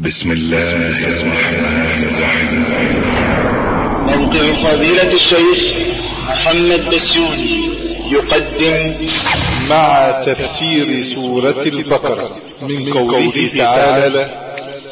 بسم الله الرحمن الرحيم. موقع فضيلة الشيخ محمد بسيوني يقدم مع تفسير سورة البقرة من قوله تعالى: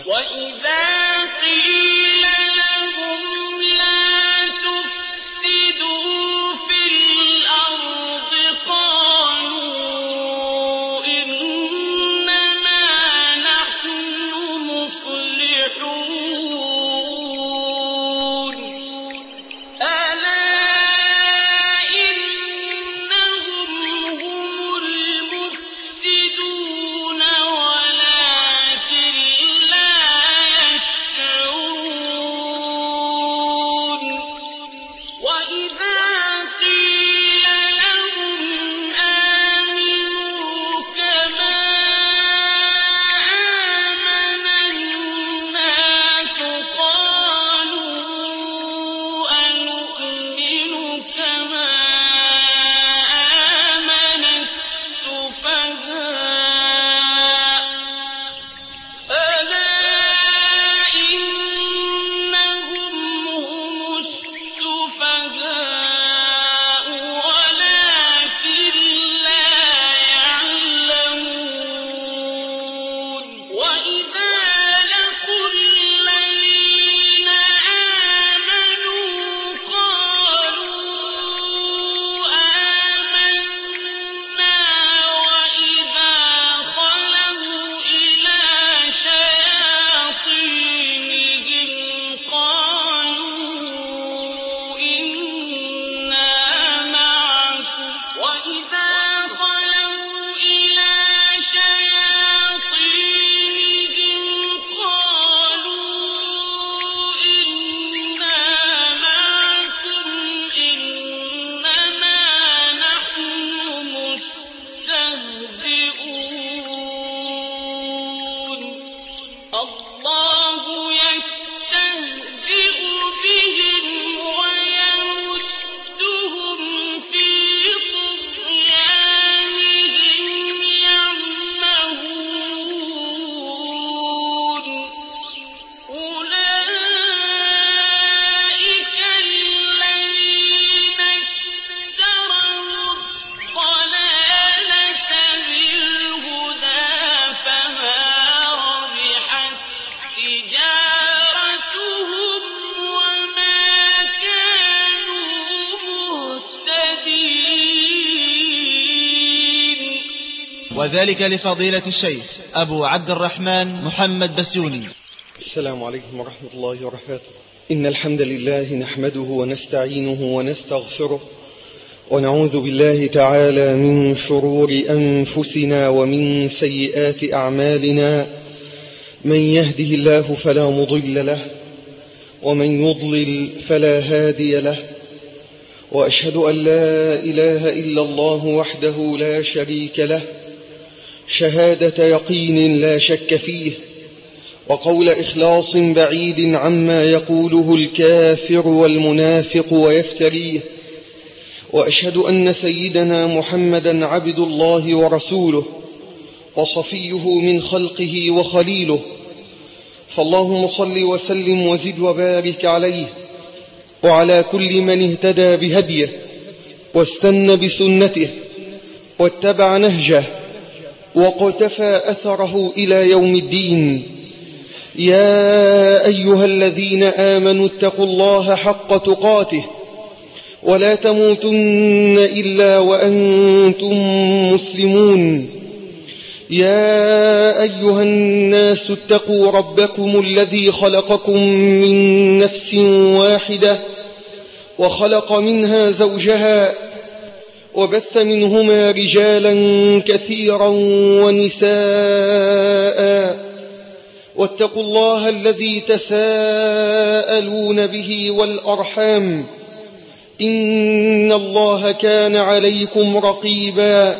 وذلك لفضيلة الشيخ أبو عبد الرحمن محمد بسيوني. السلام عليكم ورحمة الله وبركاته. إن الحمد لله نحمده ونستعينه ونستغفره، ونعوذ بالله تعالى من شرور أنفسنا ومن سيئات أعمالنا. من يهده الله فلا مضل له، ومن يضلل فلا هادي له، وأشهد أن لا إله إلا الله وحده لا شريك له، شهادة يقين لا شك فيه، وقول إخلاص بعيد عما يقوله الكافر والمنافق ويفتريه. وأشهد أن سيدنا محمدا عبد الله ورسوله، وصفيه من خلقه وخليله. فاللهم صل وسلم وزد وبارك عليه وعلى كل من اهتدى بهديه واستنى بسنته واتبع نهجه وقتفى أثره إلى يوم الدين. يا أيها الذين آمنوا اتقوا الله حق تقاته ولا تموتن إلا وأنتم مسلمون. يا أيها الناس اتقوا ربكم الذي خلقكم من نفس واحدة وخلق منها زوجها وبث منهما رجالا كثيرا ونساء. واتقوا الله الذي تساءلون به والأرحام، إن الله كان عليكم رقيبا.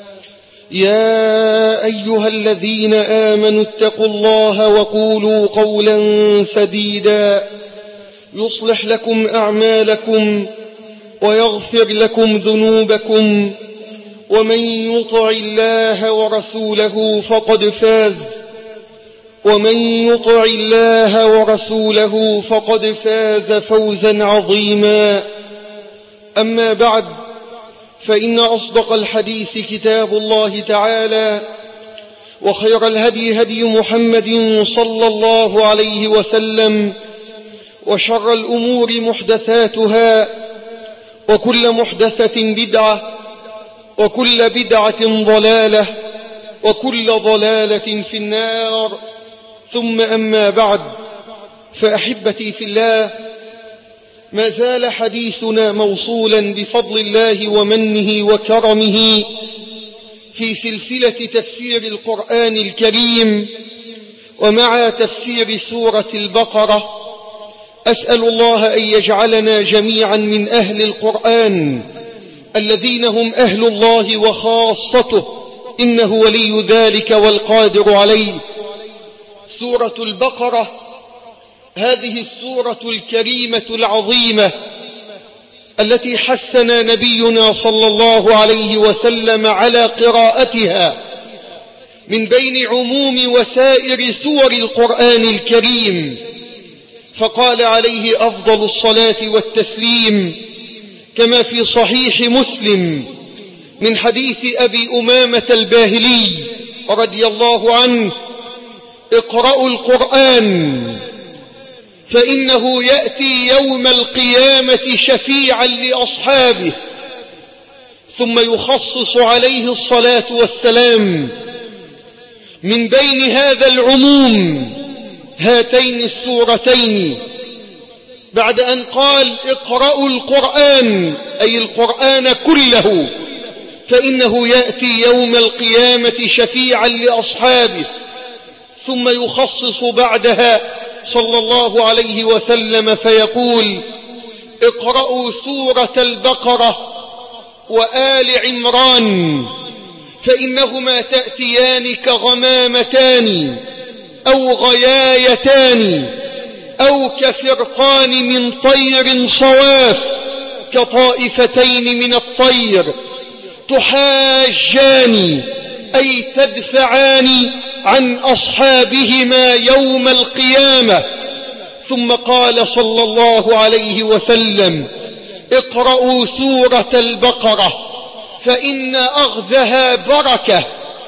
يا أيها الذين آمنوا اتقوا الله وقولوا قولا سديدا يصلح لكم أعمالكم ويغفر لكم ذنوبكم، ومن يطع الله ورسوله فقد فاز. ومن يطع الله ورسوله فقد فاز فوزا عظيما. أما بعد، فإن أصدق الحديث كتاب الله تعالى، وخير الهدي هدي محمد صلى الله عليه وسلم، وشر الأمور محدثاتها، وكل محدثة بدعة، وكل بدعة ضلالة، وكل ضلالة في النار. ثم أما بعد، فأحبتي في الله، ما زال حديثنا موصولا بفضل الله ومنه وكرمه في سلسلة تفسير القرآن الكريم، ومع تفسير سورة البقرة. أسأل الله أن يجعلنا جميعا من أهل القرآن الذين هم أهل الله وخاصته، إنه ولي ذلك والقادر عليه. سورة البقرة، هذه السورة الكريمة العظيمة التي حثنا نبينا صلى الله عليه وسلم على قراءتها من بين عموم وسائر سور القرآن الكريم، فقال عليه أفضل الصلاة والتسليم كما في صحيح مسلم من حديث أبي أمامة الباهلي رضي الله عنه: اقرأوا القرآن فإنه يأتي يوم القيامة شفيعا لأصحابه. ثم يخصص عليه الصلاة والسلام من بين هذا العموم هاتين السورتين، بعد أن قال اقرأوا القرآن أي القرآن كله، فإنه يأتي يوم القيامة شفيعا لأصحابه. ثم يخصص بعدها صلى الله عليه وسلم فيقول: اقرأوا سورة البقرة وآل عمران فإنهما تأتيان كغمامتان أو غيايتان أو كفرقان من طير صواف كطائفتين من الطير، تحاجان أي تدفعان عن أصحابهما يوم القيامة. ثم قال صلى الله عليه وسلم: اقرأوا سورة البقرة فإن أخذها بركة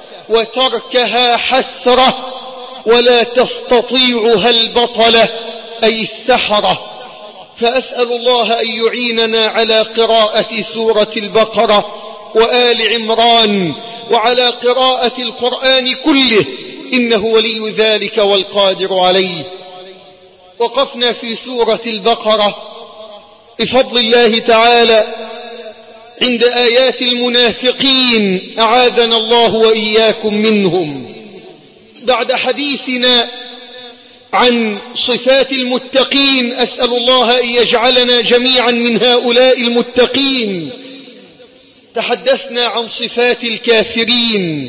وتركها حسرة ولا تستطيعها البطلة أي السحرة. فأسأل الله أن يعيننا على قراءة سورة البقرة وآل عمران وعلى قراءة القرآن كله، إنه ولي ذلك والقادر عليه. وقفنا في سورة البقرة بفضل الله تعالى عند آيات المنافقين، أعاذنا الله وإياكم منهم. بعد حديثنا عن صفات المتقين، أسأل الله أن يجعلنا جميعا من هؤلاء المتقين، تحدثنا عن صفات الكافرين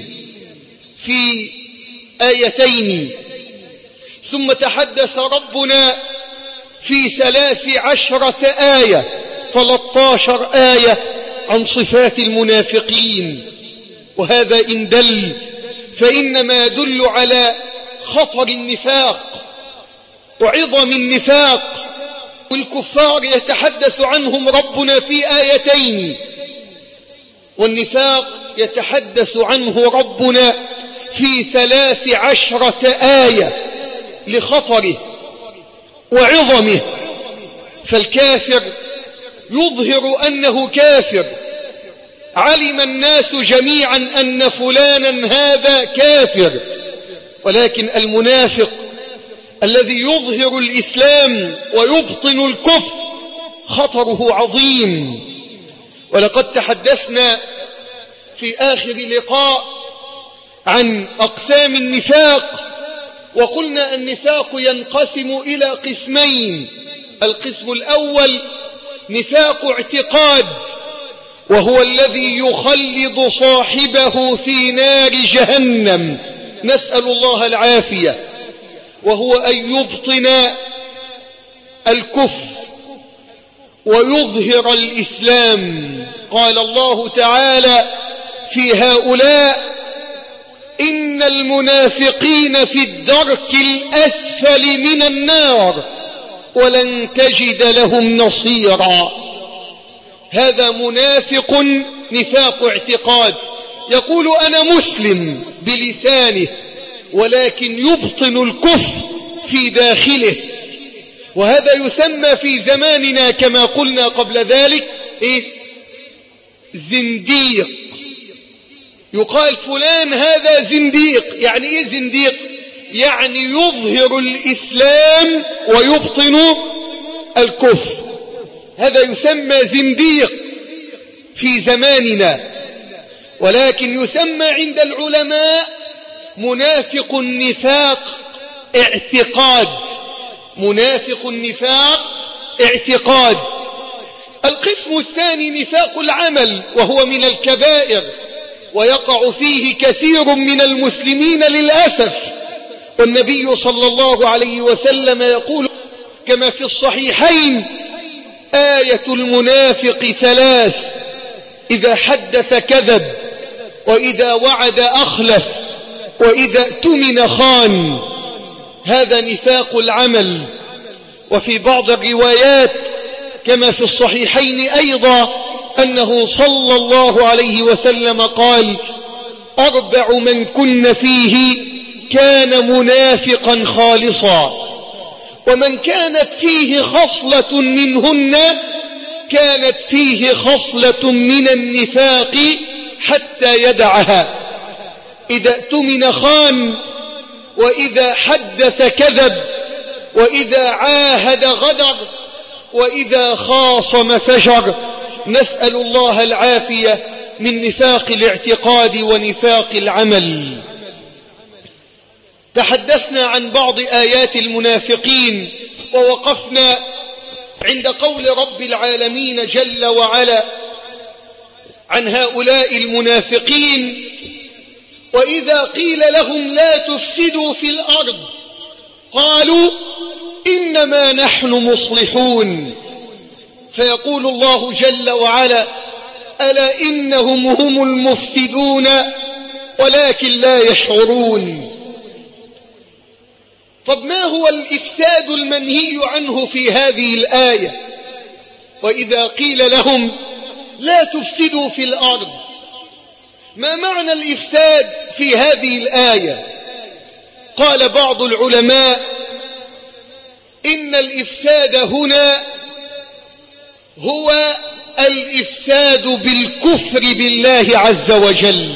في آيتين، ثم تحدث ربنا في 13 آية 13 آية عن صفات المنافقين. وهذا إن دل فإنما يدل على خطر النفاق وعظم النفاق. والكفار يتحدث عنهم ربنا في آيتين، والنفاق يتحدث عنه ربنا في 13 آية لخطره وعظمه. فالكافر يظهر أنه كافر، علم الناس جميعا أن فلانا هذا كافر، ولكن المنافق الذي يظهر الإسلام ويبطن الكفر خطره عظيم. ولقد تحدثنا في آخر لقاء عن أقسام النفاق، وقلنا النفاق ينقسم إلى قسمين: القسم الأول نفاق اعتقاد، وهو الذي يخلد صاحبه في نار جهنم، نسأل الله العافية، وهو أن يبطن الكفر ويظهر الإسلام. قال الله تعالى في هؤلاء: إن المنافقين في الدرك الأسفل من النار ولن تجد لهم نصيرا. هذا منافق نفاق اعتقاد، يقول أنا مسلم بلسانه ولكن يبطن الكفر في داخله، وهذا يسمى في زماننا كما قلنا قبل ذلك زنديق. يقال فلان هذا زنديق. يعني إيه زنديق؟ يعني يظهر الإسلام ويبطن الكفر، هذا يسمى زنديق في زماننا. ولكن يسمى عند العلماء منافق النفاق اعتقاد، منافق النفاق اعتقاد. القسم الثاني نفاق العمل، وهو من الكبائر ويقع فيه كثير من المسلمين للأسف. والنبي صلى الله عليه وسلم يقول كما في الصحيحين: آية المنافق ثلاث: إذا حدث كذب، وإذا وعد أخلف، وإذا اؤتمن خان. هذا نفاق العمل. وفي بعض الروايات كما في الصحيحين أيضا أنه صلى الله عليه وسلم قال: 4 من كن فيه كان منافقا خالصا، ومن كانت فيه خصلة منهن كانت فيه خصلة من النفاق حتى يدعها: إذا اؤتمن خان، وإذا حدث كذب، وإذا عاهد غدر، وإذا خاصم فجر. نسأل الله العافية من نفاق الاعتقاد ونفاق العمل. تحدثنا عن بعض آيات المنافقين، ووقفنا عند قول رب العالمين جل وعلا عن هؤلاء المنافقين: وإذا قيل لهم لا تفسدوا في الأرض قالوا إنما نحن مصلحون. فيقول الله جل وعلا: ألا إنهم هم المفسدون ولكن لا يشعرون. طب ما هو الإفساد المنهي عنه في هذه الآية؟ وإذا قيل لهم لا تفسدوا في الأرض، ما معنى الإفساد في هذه الآية؟ قال بعض العلماء: إن الإفساد هنا هو الإفساد بالكفر بالله عز وجل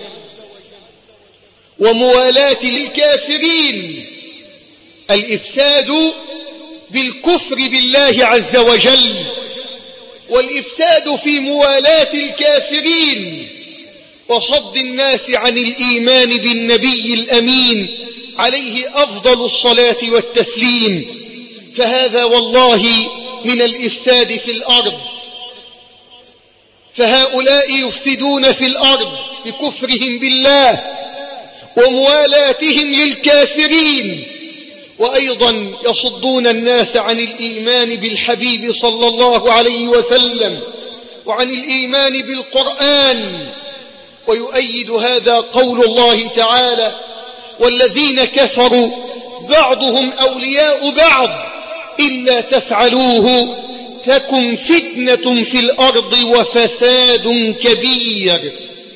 وموالاة الكافرين. الإفساد بالكفر بالله عز وجل، والإفساد في موالاة الكافرين، وصد الناس عن الإيمان بالنبي الأمين عليه أفضل الصلاة والتسليم. فهذا والله من الإفساد في الأرض. فهؤلاء يفسدون في الأرض بكفرهم بالله وموالاتهم للكافرين، وأيضا يصدون الناس عن الإيمان بالحبيب صلى الله عليه وسلم وعن الإيمان بالقرآن. ويؤيد هذا قول الله تعالى: والذين كفروا بعضهم أولياء بعض إلا تفعلوه تكن فتنة في الأرض وفساد كبير.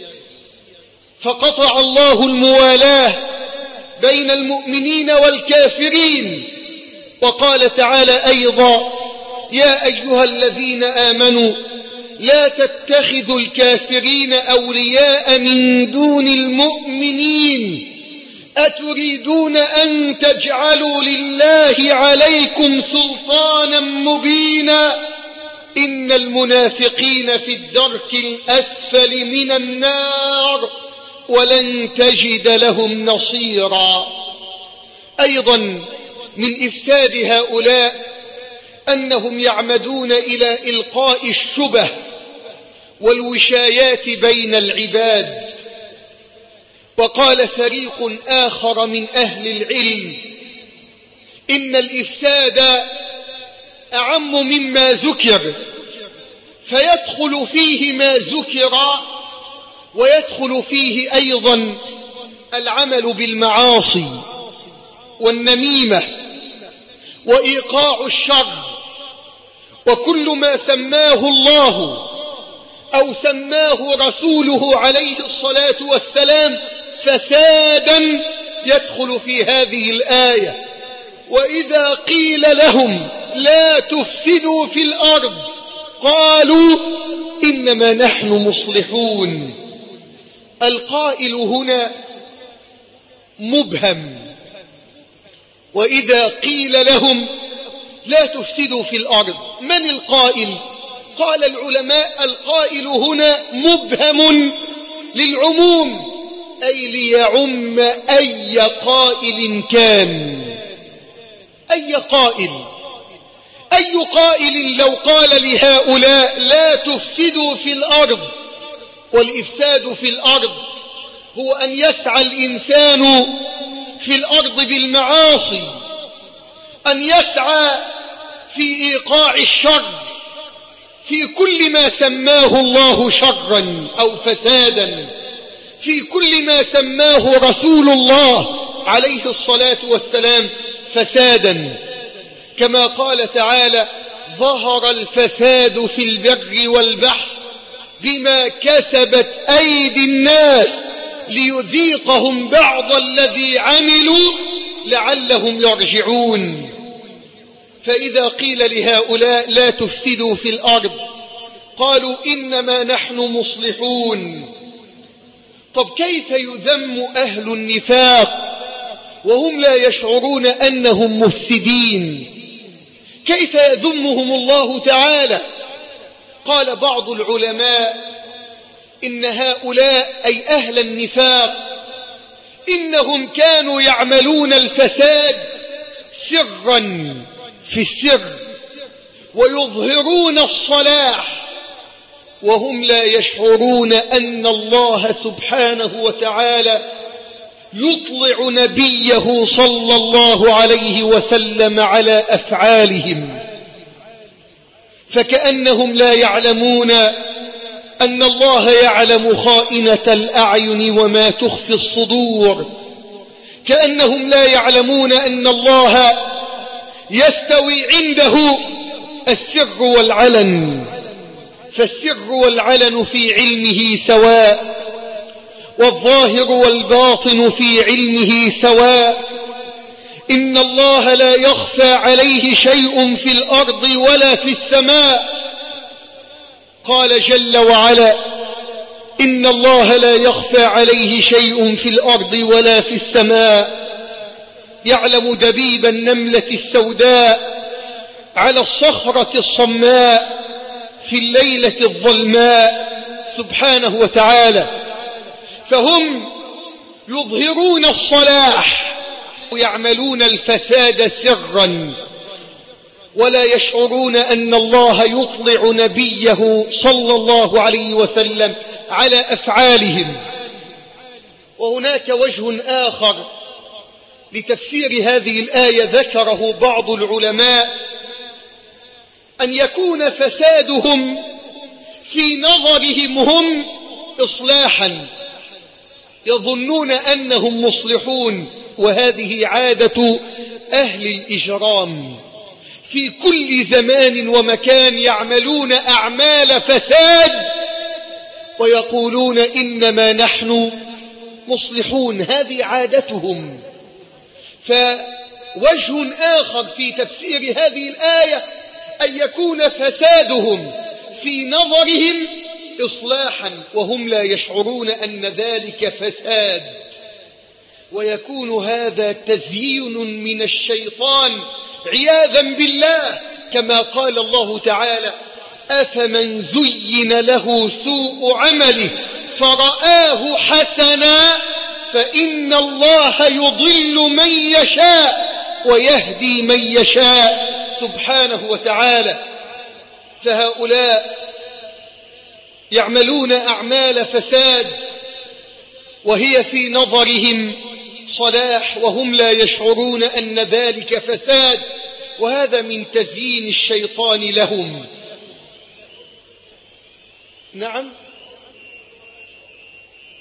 فقطع الله الموالاة بين المؤمنين والكافرين. وقال تعالى أيضا: يا أيها الذين آمنوا لا تتخذوا الكافرين أولياء من دون المؤمنين أتريدون أن تجعلوا لله عليكم سلطانا مبينا إن المنافقين في الدرك الأسفل من النار ولن تجد لهم نصيرا. أيضا من إفساد هؤلاء أنهم يعمدون إلى إلقاء الشبه والوشايات بين العباد. وقال فريق آخر من أهل العلم: إن الإفساد أعم مما ذكر، فيدخل فيه ما ذكر، ويدخل فيه أيضا العمل بالمعاصي والنميمة وإيقاع الشر وكل ما سماه الله أو سماه رسوله عليه الصلاة والسلام فسادا يدخل في هذه الآية. وإذا قيل لهم لا تفسدوا في الأرض قالوا إنما نحن مصلحون. القائل هنا مبهم. وإذا قيل لهم لا تفسدوا في الأرض، من القائل؟ قال العلماء القائل هنا مبهم للعموم، أي ليعم أي قائل كان. أي قائل لو قال لهؤلاء لا تفسدوا في الأرض، والإفساد في الأرض هو أن يسعى الإنسان في الأرض بالمعاصي، أن يسعى في إيقاع الشر في كل ما سماه الله شرا أو فسادا، في كل ما سماه رسول الله عليه الصلاة والسلام فسادا، كما قال تعالى ظهر الفساد في البر والبحر بما كسبت أيدي الناس ليذيقهم بعض الذي عملوا لعلهم يرجعون. فإذا قيل لهؤلاء لا تفسدوا في الأرض قالوا إنما نحن مصلحون. طب كيف يذم أهل النفاق وهم لا يشعرون أنهم مفسدين؟ كيف يذمهم الله تعالى؟ قال بعض العلماء إن هؤلاء أي أهل النفاق إنهم كانوا يعملون الفساد سرا في السر ويظهرون الصلاح وهم لا يشعرون أن الله سبحانه وتعالى يطلع نبيه صلى الله عليه وسلم على أفعالهم، فكأنهم لا يعلمون أن الله يعلم خائنة الأعين وما تخفي الصدور، كأنهم لا يعلمون أن الله يستوي عنده السر والعلن، فالسر والعلن في علمه سواء، والظاهر والباطن في علمه سواء. إن الله لا يخفى عليه شيء في الأرض ولا في السماء. قال جل وعلا إن الله لا يخفى عليه شيء في الأرض ولا في السماء، يعلم دبيب النملة السوداء على الصخرة الصماء في الليلة الظلماء سبحانه وتعالى. فهم يظهرون الصلاح ويعملون الفساد سرا ولا يشعرون أن الله يطلع نبيه صلى الله عليه وسلم على أفعالهم. وهناك وجه آخر لتفسير هذه الآية ذكره بعض العلماء، أن يكون فسادهم في نظرهم هم إصلاحا، يظنون أنهم مصلحون، وهذه عادة أهل الإجرام في كل زمان ومكان، يعملون أعمال فساد ويقولون إنما نحن مصلحون، هذه عادتهم. فوجه آخر في تفسير هذه الآية أن يكون فسادهم في نظرهم إصلاحا وهم لا يشعرون أن ذلك فساد، ويكون هذا تزيين من الشيطان عياذا بالله، كما قال الله تعالى أفمن زين له سوء عمله فرآه حسنا فإن الله يضل من يشاء ويهدي من يشاء سبحانه وتعالى. فهؤلاء يعملون أعمال فساد وهي في نظرهم صلاح وهم لا يشعرون أن ذلك فساد، وهذا من تزيين الشيطان لهم.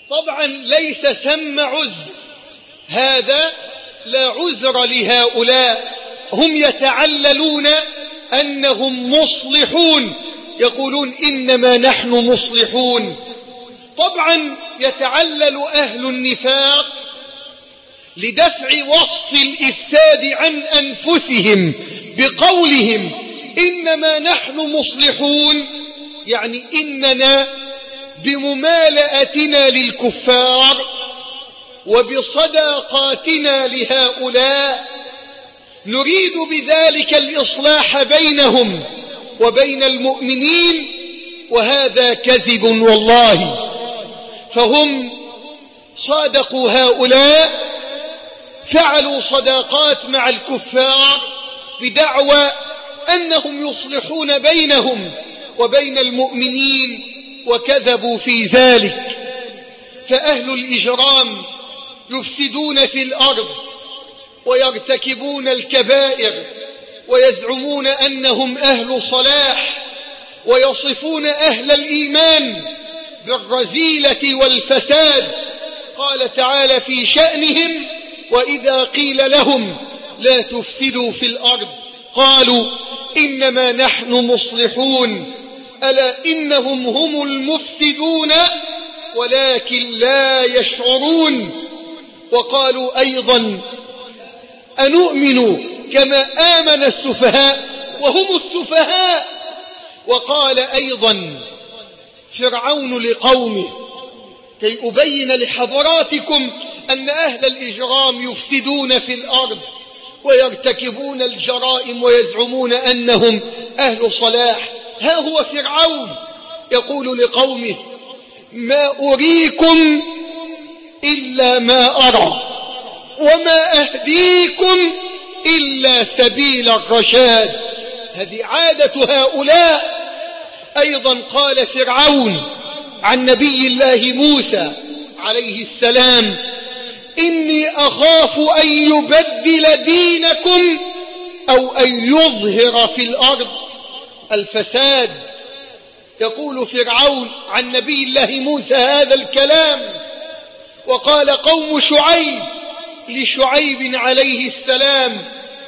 طبعا ليس ثم عذر، هذا لا عذر لهؤلاء، هم يتعللون أنهم مصلحون، يقولون إنما نحن مصلحون. طبعا يتعلل أهل النفاق لدفع وصف الإفساد عن أنفسهم بقولهم إنما نحن مصلحون، يعني إننا بممالأتنا للكفار وبصداقاتنا لهؤلاء نريد بذلك الإصلاح بينهم وبين المؤمنين، وهذا كذب والله. فهم صادقوا هؤلاء، فعلوا صداقات مع الكفار بدعوى أنهم يصلحون بينهم وبين المؤمنين، وكذبوا في ذلك. فأهل الإجرام يفسدون في الأرض ويرتكبون الكبائر ويزعمون أنهم أهل صلاح، ويصفون أهل الإيمان بالرذيلة والفساد. قال تعالى في شأنهم: وإذا قيل لهم لا تفسدوا في الأرض قالوا إنما نحن مصلحون ألا إنهم هم المفسدون ولكن لا يشعرون. وقالوا أيضا: أنؤمن كما آمن السفهاء وهم السفهاء. وقال أيضا فرعون لقومه: كي أبين لحضراتكم أن أهل الإجرام يفسدون في الأرض ويرتكبون الجرائم ويزعمون أنهم أهل صلاح. ها هو فرعون يقول لقومه: ما أريكم إلا ما أرى وما أهديكم إلا سبيل الرشاد. هذه عادة هؤلاء. أيضا قال فرعون عن نبي الله موسى عليه السلام: إني أخاف أن يبدل دينكم أو أن يظهر في الأرض الفساد. يقول فرعون عن نبي الله موسى هذا الكلام. وقال قوم شعيب لشعيب عليه السلام: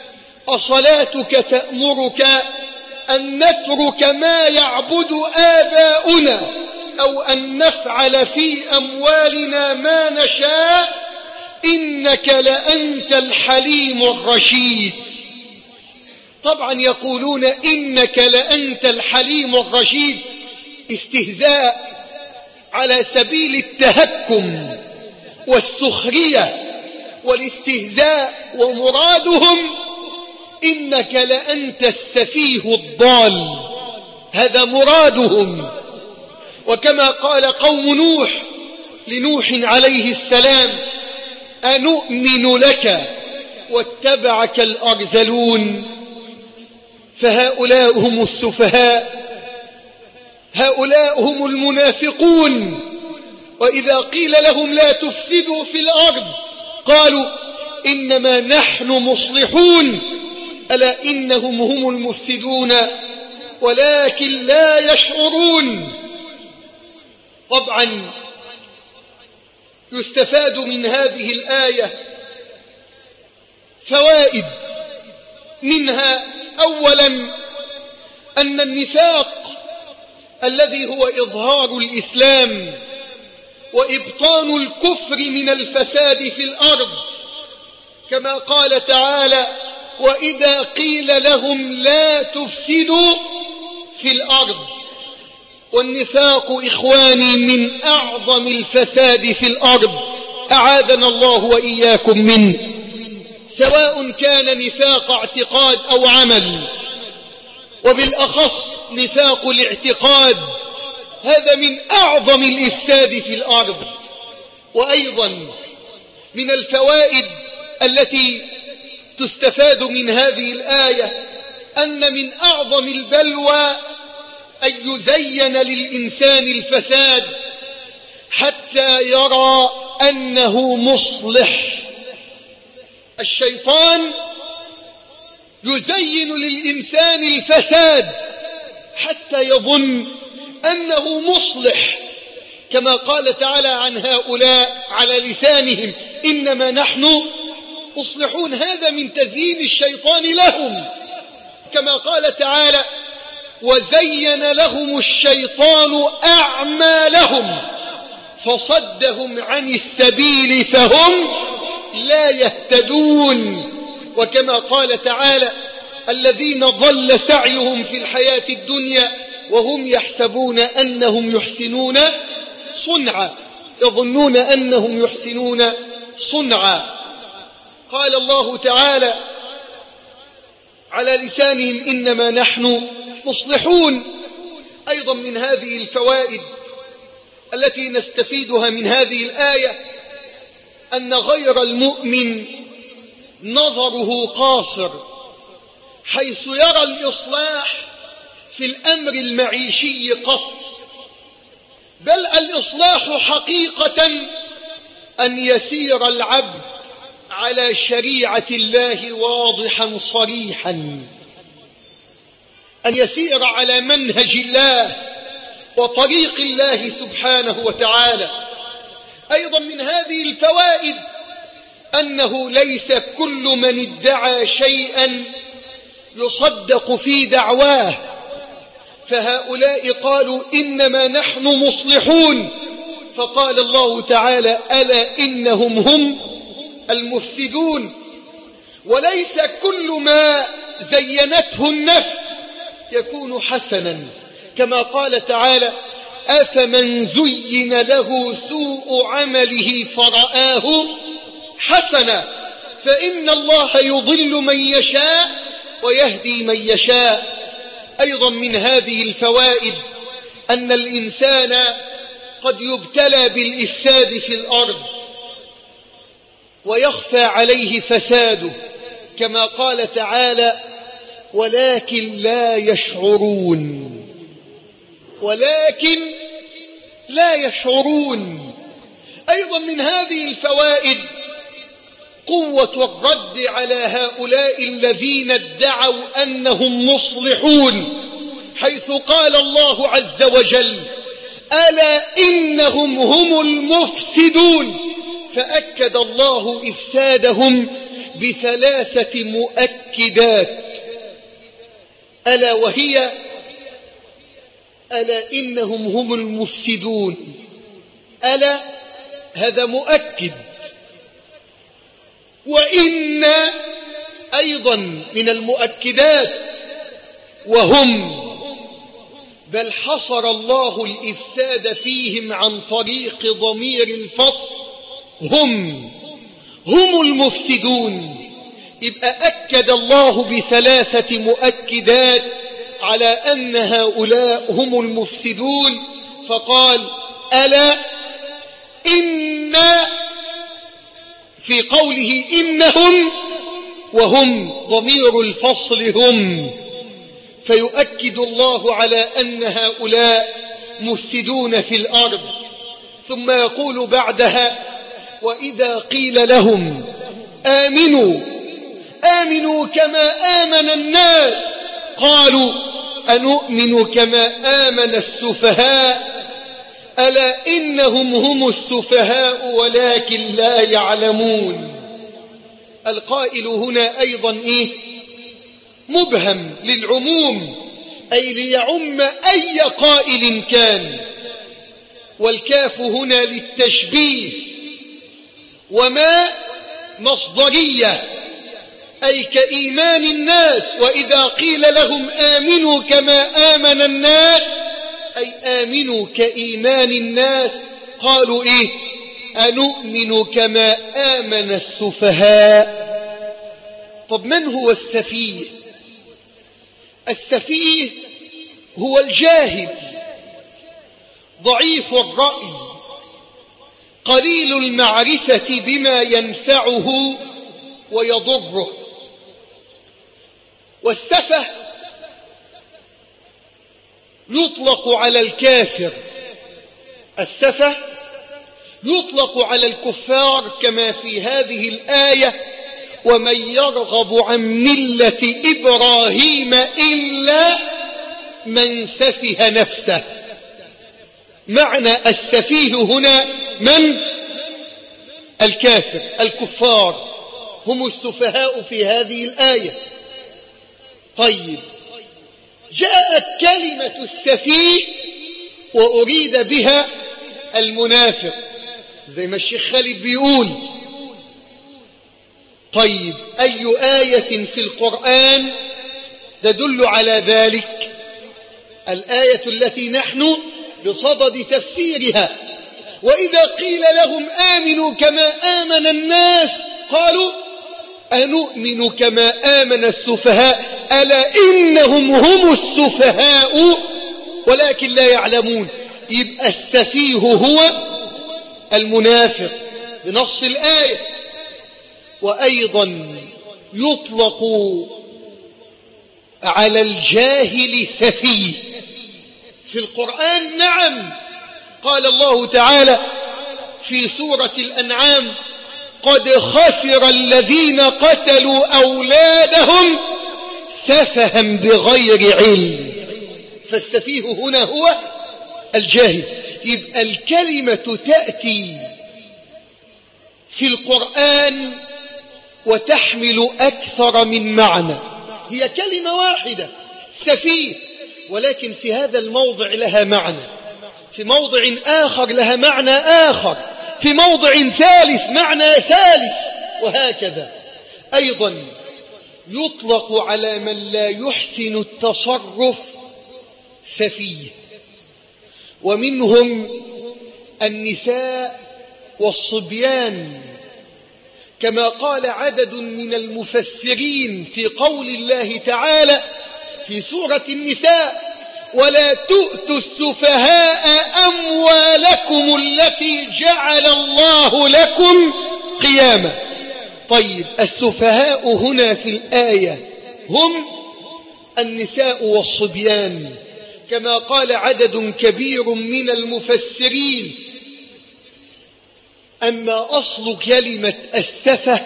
أصلاتك تأمرك أن نترك ما يعبد آباؤنا أو أن نفعل في أموالنا ما نشاء إنك لأنت الحليم الرشيد. طبعا يقولون إنك لأنت الحليم الرشيد استهزاء على سبيل التهكم والسخرية والاستهزاء، ومرادهم إنك لأنت السفيه الضال، هذا مرادهم. وكما قال قوم نوح لنوح عليه السلام: أنؤمن لك واتبعك الأرذلون. فهؤلاء هم السفهاء، هؤلاء هم المنافقون. وإذا قيل لهم لا تفسدوا في الأرض قالوا إنما نحن مصلحون ألا إنهم هم المفسدون ولكن لا يشعرون. طبعا يستفاد من هذه الآية فوائد، منها أولا أن النفاق الذي هو إظهار الإسلام وإبطان الكفر من الفساد في الأرض، كما قال تعالى: وإذا قيل لهم لا تفسدوا في الأرض. والنفاق إخواني من أعظم الفساد في الأرض، أعاذنا الله وإياكم منه، سواء كان نفاق اعتقاد أو عمل، وبالأخص نفاق الاعتقاد، هذا من أعظم الإفساد في الأرض. وأيضا من الفوائد التي تستفاد من هذه الآية أن من أعظم البلوى أن يزين للإنسان الفساد حتى يرى أنه مصلح. الشيطان يزين للإنسان الفساد حتى يظن أنه مصلح، كما قال تعالى عن هؤلاء على لسانهم إنما نحن مصلحون، هذا من تزيين الشيطان لهم، كما قال تعالى وزين لهم الشيطان أعمالهم فصدهم عن السبيل فهم لا يهتدون. وكما قال تعالى الذين ضل سعيهم في الحياة الدنيا وهم يحسبون أنهم يحسنون صنعا، يظنون أنهم يحسنون صنعا. قال الله تعالى على لسانهم إنما نحن مصلحون. أيضا من هذه الفوائد التي نستفيدها من هذه الآية أن غير المؤمن نظره قاصر، حيث يرى الإصلاح في الأمر المعيشي قط، بل الإصلاح حقيقة أن يسير العبد على شريعة الله واضحا صريحا، أن يسير على منهج الله وطريق الله سبحانه وتعالى. أيضا من هذه الفوائد أنه ليس كل من ادعى شيئا يصدق في دعواه، فهؤلاء قالوا إنما نحن مصلحون، فقال الله تعالى ألا إنهم هم المفسدون. وليس كل ما زينته النفس يكون حسنا، كما قال تعالى أفمن زين له سوء عمله فرآه حسنا فإن الله يضل من يشاء ويهدي من يشاء. أيضا من هذه الفوائد أن الإنسان قد يبتلى بالإفساد في الأرض ويخفى عليه فساده، كما قال تعالى ولكن لا يشعرون، ولكن لا يشعرون. أيضا من هذه الفوائد قوة الرد على هؤلاء الذين ادعوا أنهم مصلحون، حيث قال الله عز وجل ألا إنهم هم المفسدون، فأكد الله إفسادهم بثلاثة مؤكدات، ألا وهي ألا إنهم هم المفسدون. ألا هذا مؤكد، وإن أيضا من المؤكدات، وهم بل حصر الله الإفساد فيهم عن طريق ضمير الفصل، هم المفسدون. يبقى أكد الله بثلاثة مؤكدات على أن هؤلاء هم المفسدون، فقال ألا إن في قوله إنهم وهم ضمير الفصل هم، فيؤكد الله على أن هؤلاء مفسدون في الأرض. ثم يقول بعدها وإذا قيل لهم آمنوا كما آمن الناس قالوا أنؤمن كما آمن السفهاء ألا إنهم هم السفهاء ولكن لا يعلمون. القائل هنا أيضا مبهم للعموم، أي ليعم أي قائل كان، والكاف هنا للتشبيه، وما مصدرية أي كإيمان الناس. وإذا قيل لهم آمنوا كما آمن الناس أي آمنوا كإيمان الناس، قالوا أنؤمن كما آمن السفهاء. طب من هو السفيه؟ السفيه هو الجاهل ضعيف الرأي قليل المعرفة بما ينفعه ويضره. والسفه يطلق على الكافر، السفه يطلق على الكفار، كما في هذه الآية ومن يرغب عن ملة إبراهيم إلا من سفه نفسه. معنى السفيه هنا من؟ الكافر، الكفار هم السفهاء في هذه الآية. طيب، جاءت كلمة السفيه وأريد بها المنافق زي ما الشيخ خالد بيقول. طيب، أي آية في القرآن تدل على ذلك؟ الآية التي نحن بصدد تفسيرها: وإذا قيل لهم آمنوا كما آمن الناس قالوا أنؤمن كما آمن السفهاء ألا إنهم هم السفهاء ولكن لا يعلمون. يبقى السفيه هو المنافق بنص الآية. وأيضا يطلق على الجاهل سفيه في القرآن. نعم، قال الله تعالى في سورة الأنعام: قد خسر الذين قتلوا أولادهم سفها بغير علم. فالسفيه هنا هو الجاهل. يبقى الكلمة تأتي في القرآن وتحمل أكثر من معنى. هي كلمة واحدة سفيه، ولكن في هذا الموضع لها معنى، في موضع آخر لها معنى آخر، في موضع ثالث معنى ثالث، وهكذا. أيضا يطلق على من لا يحسن التصرف سفيه، ومنهم النساء والصبيان، كما قال عدد من المفسرين في قول الله تعالى في سورة النساء: ولا تؤتوا السفهاء أموالكم التي جعل الله لكم قياما. طيب، السفهاء هنا في الآية هم النساء والصبيان، كما قال عدد كبير من المفسرين. أما أصل كلمة السفه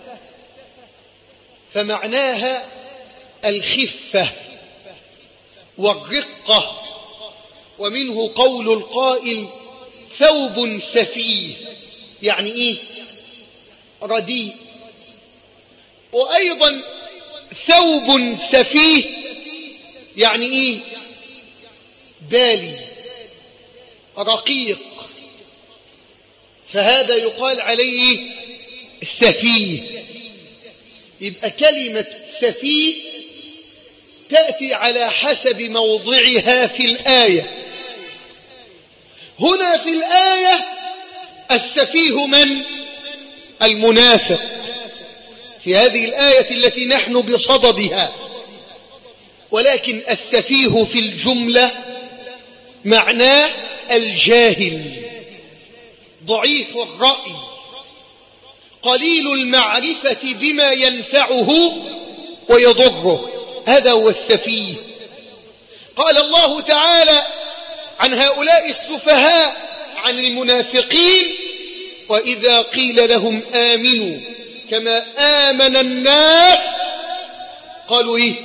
فمعناها الخفة والرقة، ومنه قول القائل: ثوب سفيه، يعني إيه؟ رديء. وأيضا ثوب سفيه يعني إيه؟ بالي، رقيق، فهذا يقال عليه سفيه. يبقى كلمة سفيه تأتي على حسب موضعها في الآية. هنا في الآية السفيه من؟ المنافق، في هذه الآية التي نحن بصددها. ولكن السفيه في الجملة معناه الجاهل، ضعيف الرأي، قليل المعرفة بما ينفعه ويضره، هذا هو السفيه. قال الله تعالى عن هؤلاء السفهاء عن المنافقين: وإذا قيل لهم آمنوا كما آمن الناس قالوا إيه؟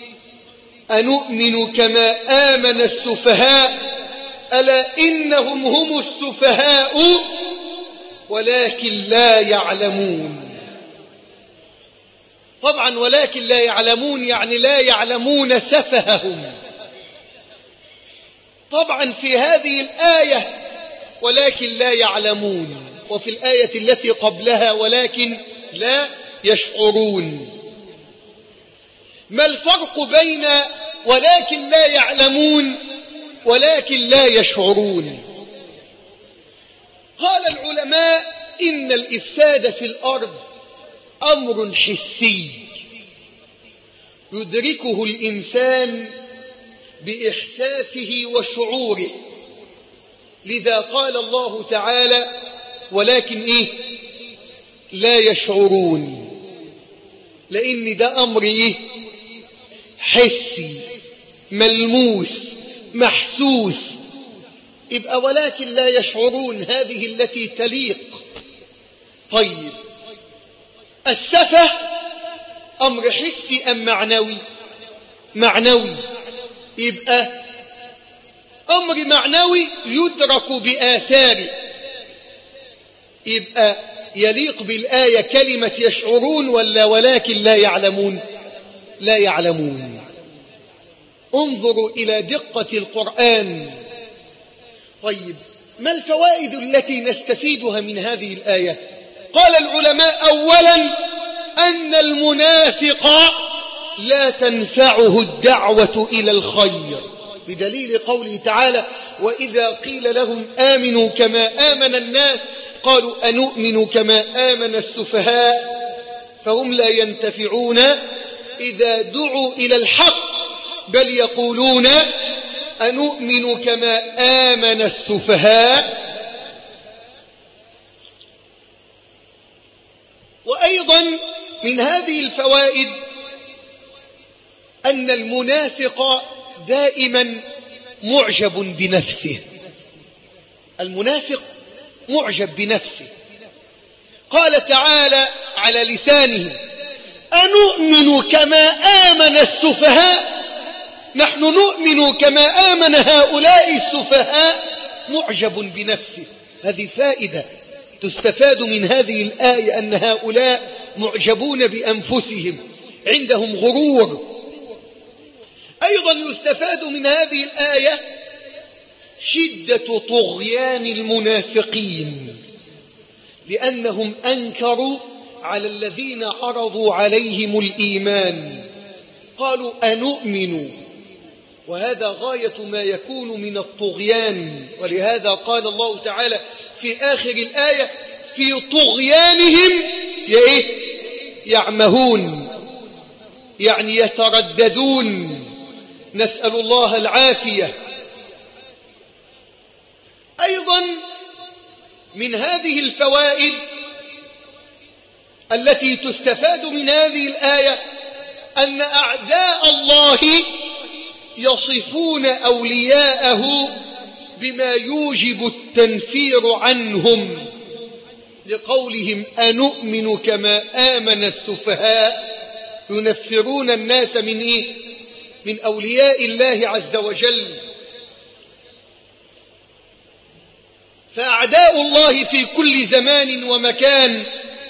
أنؤمن كما آمن السفهاء ألا إنهم هم السفهاء ولكن لا يعلمون. طبعا ولكن لا يعلمون يعني لا يعلمون سفههم. طبعا في هذه الآية ولكن لا يعلمون، وفي الآية التي قبلها ولكن لا يشعرون. ما الفرق بين ولكن لا يعلمون ولكن لا يشعرون؟ قال العلماء: إن الإفساد في الأرض أمر حسي يدركه الإنسان بإحساسه وشعوره، لذا قال الله تعالى: ولكن إيه؟ لا يشعرون، لأن ده أمر إيه؟ حسي ملموس محسوس. يبقى ولكن لا يشعرون هذه التي تليق. طيب، السفه أمر حسي أم معنوي؟ معنوي. يبقى أمر معنوي يدرك بآثاره. يبقى يليق بالآية كلمة يشعرون ولا ولكن لا يعلمون؟ لا يعلمون. انظروا إلى دقة القرآن. طيب، ما الفوائد التي نستفيدها من هذه الآية؟ قال العلماء: أولا أن المنافق لا تنفعه الدعوة إلى الخير، بدليل قوله تعالى: وإذا قيل لهم آمنوا كما آمن الناس قالوا أنؤمن كما آمن السفهاء، فهم لا ينتفعون إذا دعوا إلى الحق، بل يقولون أنؤمن كما آمن السفهاء. وأيضا من هذه الفوائد أن المنافق دائما معجب بنفسه. المنافق معجب بنفسه. قال تعالى على لسانه: أنؤمن كما آمن السفهاء. نحن نؤمن كما آمن هؤلاء السفهاء. معجب بنفسه. هذه فائدة تستفاد من هذه الآية، أن هؤلاء معجبون بأنفسهم، عندهم غرور. أيضا يستفاد من هذه الآية شدة طغيان المنافقين، لأنهم أنكروا على الذين عرضوا عليهم الإيمان، قالوا أنؤمن، وهذا غاية ما يكون من الطغيان. ولهذا قال الله تعالى في آخر الآية: في طغيانهم يعمهون، يعني يترددون، نسأل الله العافية. أيضا من هذه الفوائد التي تستفاد من هذه الآية أن أعداء الله يصفون أولياءه بما يوجب التنفير عنهم، لقولهم أنؤمن كما آمن السفهاء. ينفرون الناس من أولياء الله عز وجل. فأعداء الله في كل زمان ومكان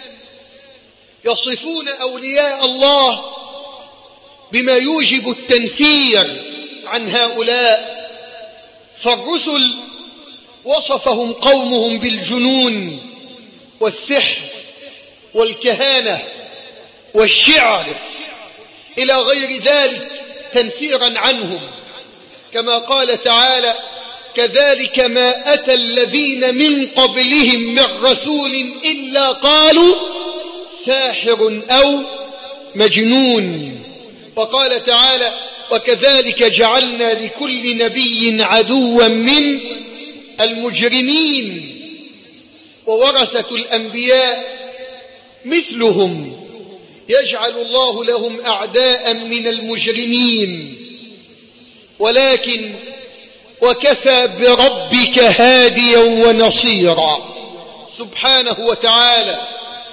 يصفون أولياء الله بما يوجب التنفير عن هؤلاء. فالرسل وصفهم قومهم بالجنون والسحر والكهانة والشعر إلى غير ذلك تنفيرا عنهم، كما قال تعالى: كذلك ما أتى الذين من قبلهم من رسول إلا قالوا ساحر أو مجنون. وقال تعالى: وكذلك جعلنا لكل نبي عدوا من المجرمين. وورثة الأنبياء مثلهم، يجعل الله لهم أعداء من المجرمين. ولكن وكفى بربك هاديا ونصيرا سبحانه وتعالى.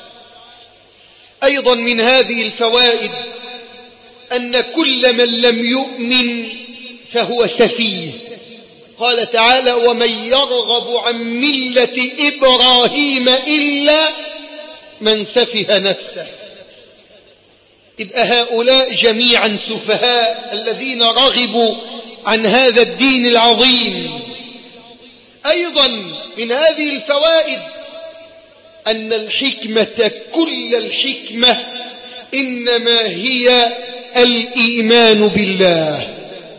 أيضا من هذه الفوائد أن كل من لم يؤمن فهو سفيه. قال تعالى: ومن يرغب عن ملة إبراهيم إلا من سفه نفسه. يبقى هؤلاء جميعا سفهاء الذين رغبوا عن هذا الدين العظيم. أيضا من هذه الفوائد أن الحكمة كل الحكمة إنما هي الإيمان بالله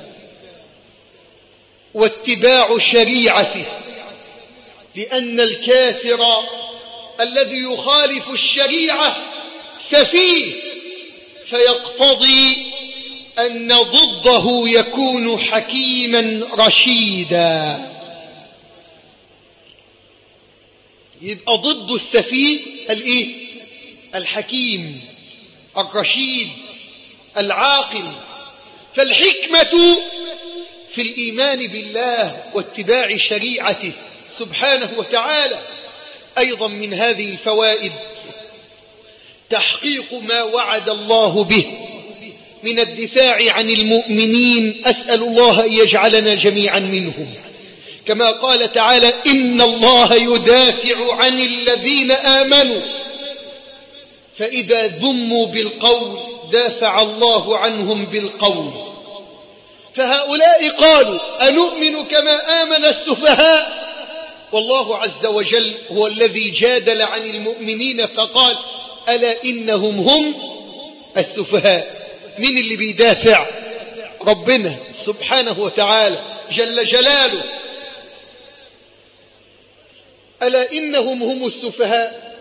واتباع شريعته، لأن الكافر الذي يخالف الشريعة سفيه، فيقتضي أن ضده يكون حكيما رشيدا. يبقى ضد السفيه الحكيم الرشيد العاقل. فالحكمة في الإيمان بالله واتباع شريعته سبحانه وتعالى. أيضا من هذه الفوائد تحقيق ما وعد الله به من الدفاع عن المؤمنين، أسأل الله أن يجعلنا جميعا منهم، كما قال تعالى: إن الله يدافع عن الذين آمنوا فإذا ذموا بالقول دافع الله عنهم بالقول. فهؤلاء قالوا: أنؤمن كما آمن السفهاء؟ والله عز وجل هو الذي جادل عن المؤمنين فقال: ألا إنهم هم السفهاء. من اللي بيدافع؟ ربنا سبحانه وتعالى جل جلاله. ألا إنهم هم السفهاء،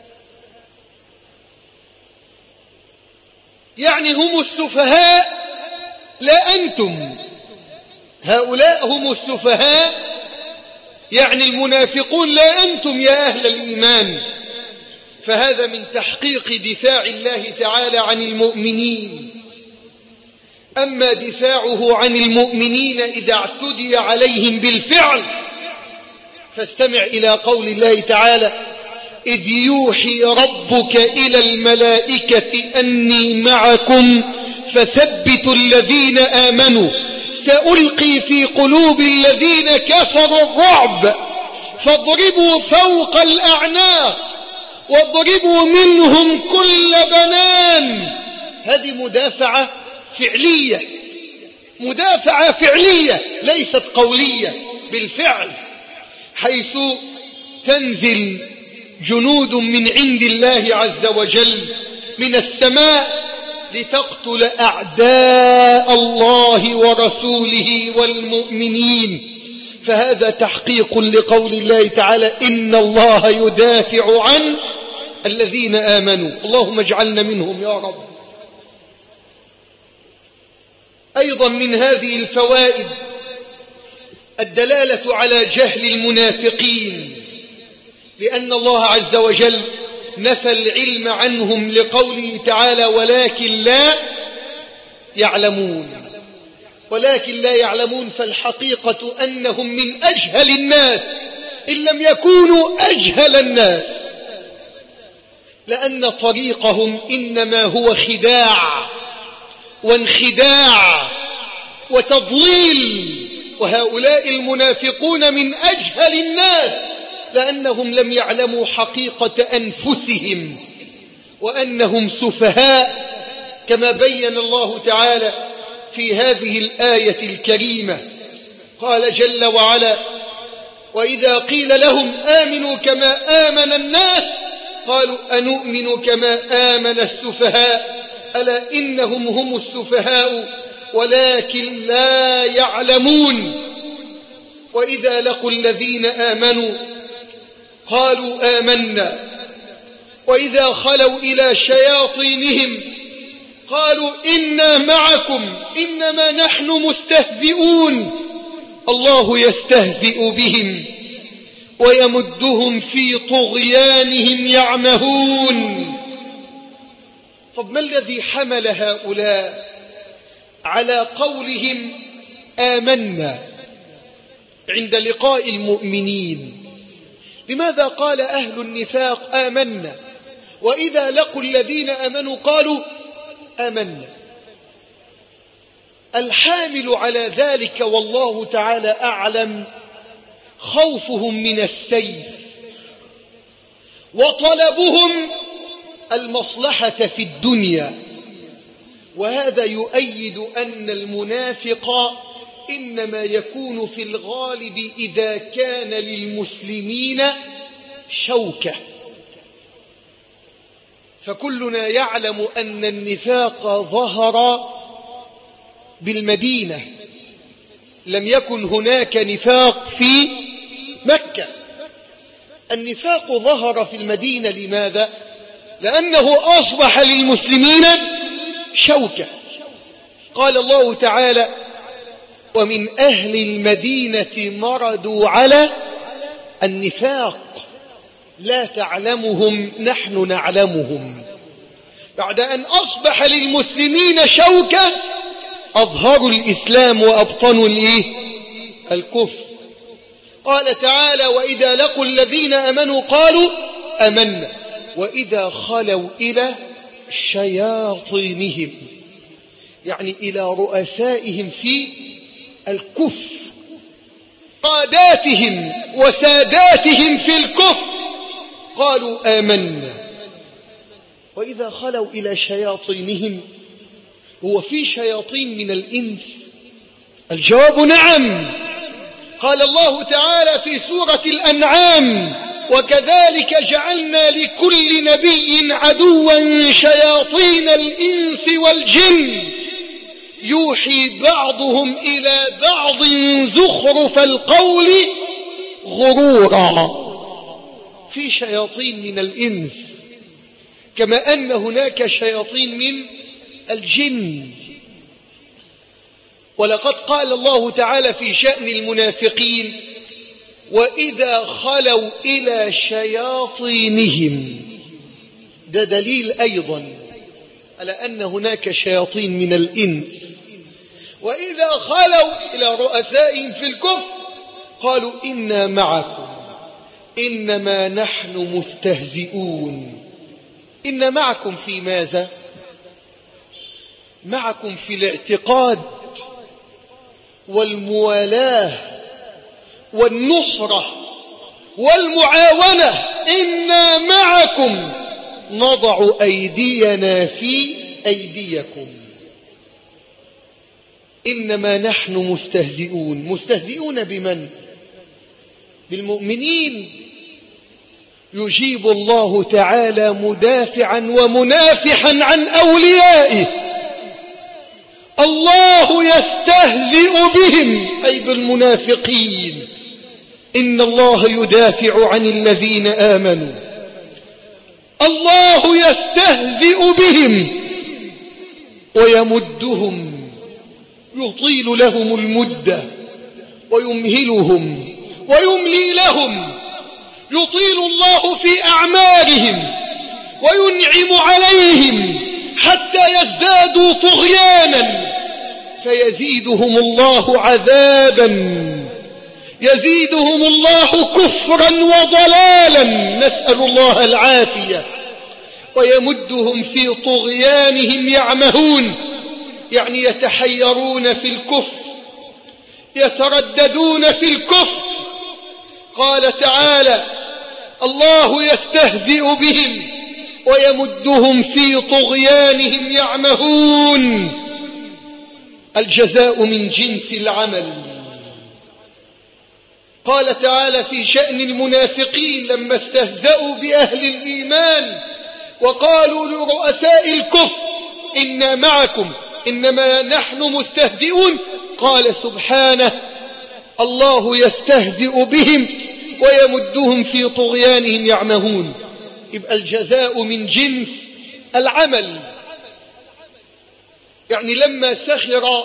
يعني هم السفهاء لا أنتم. هؤلاء هم السفهاء يعني المنافقون لا أنتم يا أهل الإيمان. فهذا من تحقيق دفاع الله تعالى عن المؤمنين. أما دفاعه عن المؤمنين إذا اعتدي عليهم بالفعل، فاستمع إلى قول الله تعالى: إذ يوحي ربك إلى الملائكة أني معكم فثبتوا الذين آمنوا سألقي في قلوب الذين كفروا الرعب فاضربوا فوق الأعناق واضربوا منهم كل بنان. هذه مدافعة فعلية، مدافعة فعلية ليست قولية، بالفعل، حيث تنزل جنود من عند الله عز وجل من السماء لتقتل أعداء الله ورسوله والمؤمنين. فهذا تحقيق لقول الله تعالى: إن الله يدافع عن الذين آمنوا. اللهم اجعلنا منهم يا رب. أيضا من هذه الفوائد الدلالة على جهل المنافقين، لأن الله عز وجل نفى العلم عنهم لقوله تعالى: ولكن لا يعلمون. ولكن لا يعلمون، فالحقيقة أنهم من أجهل الناس إن لم يكونوا أجهل الناس، لأن طريقهم إنما هو خداع وانخداع وتضليل. وهؤلاء المنافقون من أجهل الناس لأنهم لم يعلموا حقيقة أنفسهم وأنهم سفهاء، كما بين الله تعالى في هذه الآية الكريمة. قال جل وعلا: وإذا قيل لهم آمنوا كما آمن الناس قالوا أنؤمن كما آمن السفهاء ألا إنهم هم السفهاء ولكن لا يعلمون. وإذا لقوا الذين آمنوا قالوا آمنا وإذا خلوا إلى شياطينهم قالوا إنا معكم إنما نحن مستهزئون الله يستهزئ بهم ويمدهم في طغيانهم يعمهون. طب ما الذي حمل هؤلاء على قولهم آمنا عند لقاء المؤمنين؟ لماذا قال أهل النفاق آمنا وإذا لقوا الذين آمنوا قالوا آمنا؟ الحامل على ذلك والله تعالى أعلم خوفهم من السيف وطلبهم المصلحة في الدنيا. وهذا يؤيد أن المنافق إنما يكون في الغالب إذا كان للمسلمين شوكة. فكلنا يعلم أن النفاق ظهر بالمدينة، لم يكن هناك نفاق في مكة. النفاق ظهر في المدينة. لماذا؟ لأنه أصبح للمسلمين شوكة. قال الله تعالى: ومن أهل المدينة مردوا على النفاق لا تعلمهم نحن نعلمهم. بعد أن أصبح للمسلمين شوكة أظهروا الإسلام وأبطنوا الكفر. قال تعالى: وإذا لقوا الذين آمنوا قالوا آمنا وإذا خلوا إلى شياطينهم. يعني إلى رؤسائهم في الكفر، قاداتهم وساداتهم في الكفر، قالوا آمنا. وإذا خلوا إلى شياطينهم، هو في شياطين من الإنس؟ الجواب نعم. قال الله تعالى في سورة الأنعام: وكذلك جعلنا لكل نبي عدوا شياطين الإنس والجن يوحي بعضهم إلى بعض زخرف القول غرورا. في شياطين من الإنس كما أن هناك شياطين من الجن. ولقد قال الله تعالى في شأن المنافقين: وإذا خلوا إلى شياطينهم. ده دليل أيضا على أن هناك شياطين من الإنس. وإذا خلوا إلى رؤسائهم في الكفر قالوا إنا معكم إنما نحن مستهزئون. إن معكم في ماذا؟ معكم في الاعتقاد والموالاة والنصرة والمعاونة. إنا معكم نضع أيدينا في أيديكم. إنما نحن مستهزئون. مستهزئون بمن؟ بالمؤمنين. يجيب الله تعالى مدافعا ومنافحا عن أوليائه. الله يستهزئ بهم أي بالمنافقين. إن الله يدافع عن الذين آمنوا. الله يستهزئ بهم ويمدهم، يطيل لهم المدة ويمهلهم ويملي لهم. يطيل الله في أعمارهم وينعم عليهم حتى يزدادوا طغيانا فيزيدهم الله عذابا، يزيدهم الله كفرا وضلالا، نسأل الله العافية. ويمدهم في طغيانهم يعمهون، يعني يتحيرون في الكفر، يترددون في الكفر. قال تعالى: الله يستهزئ بهم ويمدهم في طغيانهم يعمهون. الجزاء من جنس العمل. قال تعالى في شأن المنافقين لما استهزأوا بأهل الإيمان وقالوا لرؤساء الكفر: إنا معكم إنما نحن مستهزئون. قال سبحانه: الله يستهزئ بهم ويمدهم في طغيانهم يعمهون. يبقى الجزاء من جنس العمل. يعني لما سخر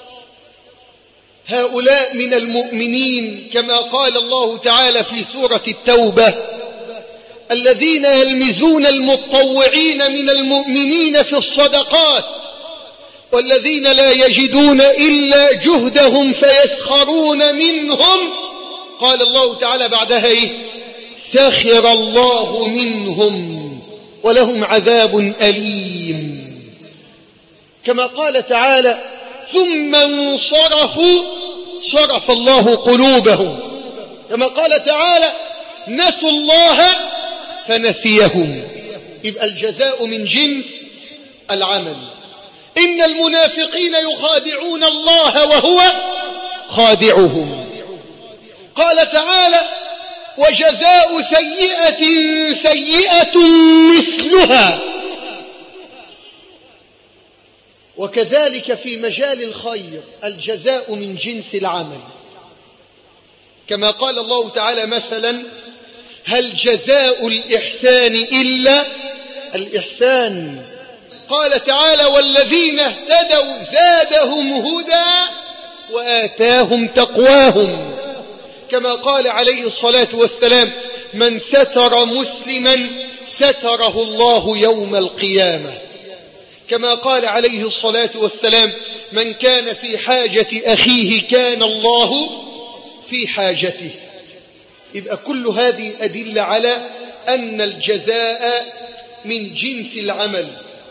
هؤلاء من المؤمنين كما قال الله تعالى في سورة التوبة: الذين يلمزون المتطوعين من المؤمنين في الصدقات والذين لا يجدون إلا جهدهم فيسخرون منهم. قال الله تعالى بعدها إيه؟ سخر الله منهم ولهم عذاب أليم. كما قال تعالى: ثم انصرفوا صرف الله قلوبهم. كما قال تعالى: نسوا الله فنسيهم. يبقى الجزاء من جنس العمل. إن المنافقين يخادعون الله وهو خادعهم. قال تعالى: وجزاء سيئة سيئة مثلها. وكذلك في مجال الخير الجزاء من جنس العمل. كما قال الله تعالى مثلا: هل جزاء الإحسان إلا الإحسان. قال تعالى: والذين اهتدوا زادهم هدى وآتاهم تقواهم. كما قال عليه الصلاة والسلام: من ستر مسلما ستره الله يوم القيامة. كما قال عليه الصلاة والسلام: من كان في حاجة أخيه كان الله في حاجته. يبقى كل هذه أدلة على أن الجزاء من جنس العمل.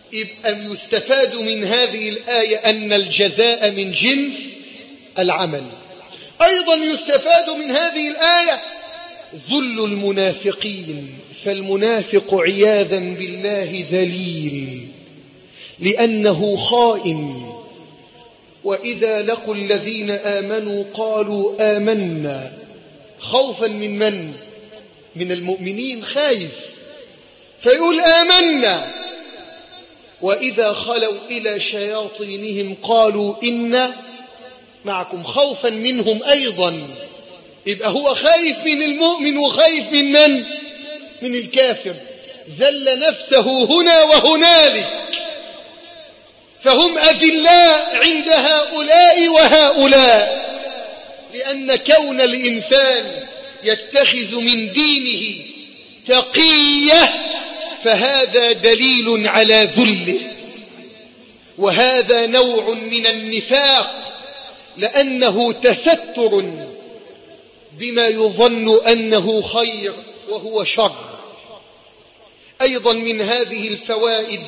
يبقى يستفاد من هذه الآية أن الجزاء من جنس العمل. أيضا يستفاد من هذه الآية ذل المنافقين، فالمنافق عياذا بالله ذليل لأنه خائن، وإذا لقوا الذين آمنوا قالوا آمنا، خوفا من من؟ من المؤمنين، خايف فيقول آمنا، وإذا خلوا إلى شياطينهم قالوا إنا معكم، خوفا منهم أيضا. يبقى هو خايف من المؤمن وخايف من من؟ من الكافر. ذل نفسه هنا وهنالك، فهم أذلاء عند هؤلاء وهؤلاء، لأن كون الإنسان يتخذ من دينه تقية فهذا دليل على ذله، وهذا نوع من النفاق، لأنه تستر بما يظن أنه خير وهو شر. أيضا من هذه الفوائد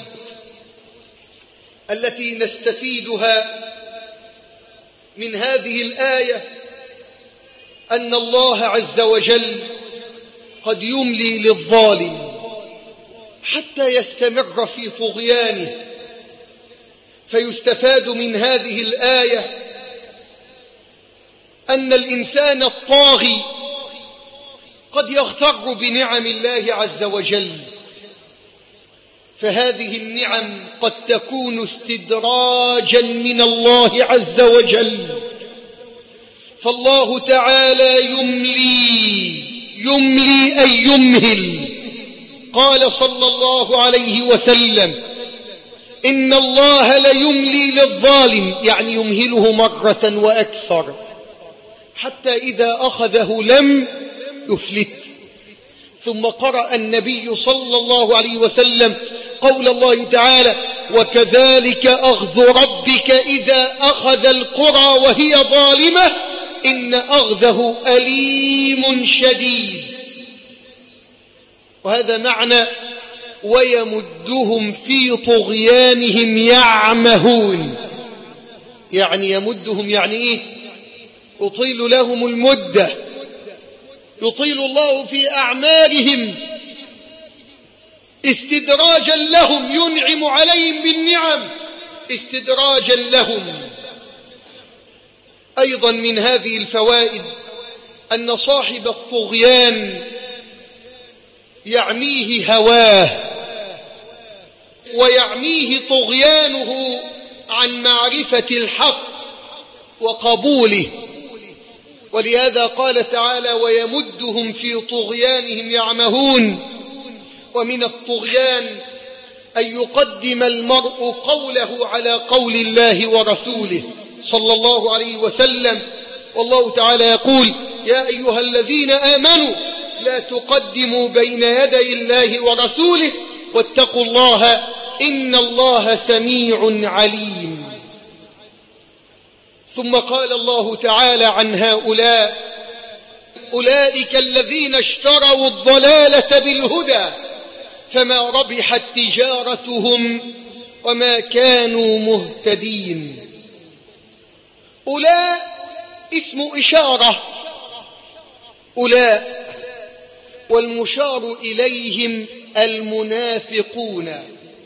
التي نستفيدها من هذه الآية أن الله عز وجل قد يملي للظالم حتى يستمر في طغيانه، فيستفاد من هذه الآية أن الإنسان الطاغي قد يغتر بنعم الله عز وجل، فهذه النعم قد تكون استدراجا من الله عز وجل. فالله تعالى يملي أي يمهل. قال صلى الله عليه وسلم إن الله ليملي للظالم، يعني يمهله مرة وأكثر، حتى إذا أخذه لم يفلت. ثم قرأ النبي صلى الله عليه وسلم قول الله تعالى وكذلك أخذ ربك إذا أخذ القرى وهي ظالمة إن أخذه أليم شديد. وهذا معنى ويمدهم في طغيانهم يعمهون، يعني يمدهم يعني إيه؟ يطيل لهم المدة، يطيل الله في أعمالهم استدراجا لهم، ينعم عليهم بالنعم استدراجا لهم. أيضا من هذه الفوائد أن صاحب الطغيان يعميه هواه ويعميه طغيانه عن معرفة الحق وقبوله، ولهذا قال تعالى ويمدهم في طغيانهم يعمهون. ومن الطغيان أن يقدم المرء قوله على قول الله ورسوله صلى الله عليه وسلم، والله تعالى يقول يا أيها الذين آمنوا لا تقدموا بين يدي الله ورسوله واتقوا الله إن الله سميع عليم. ثم قال الله تعالى عن هؤلاء أولئك الذين اشتروا الضلالة بالهدى فما ربحت تجارتهم وما كانوا مهتدين. أولاء اسم إشارة، أولاء، والمشار إليهم المنافقون،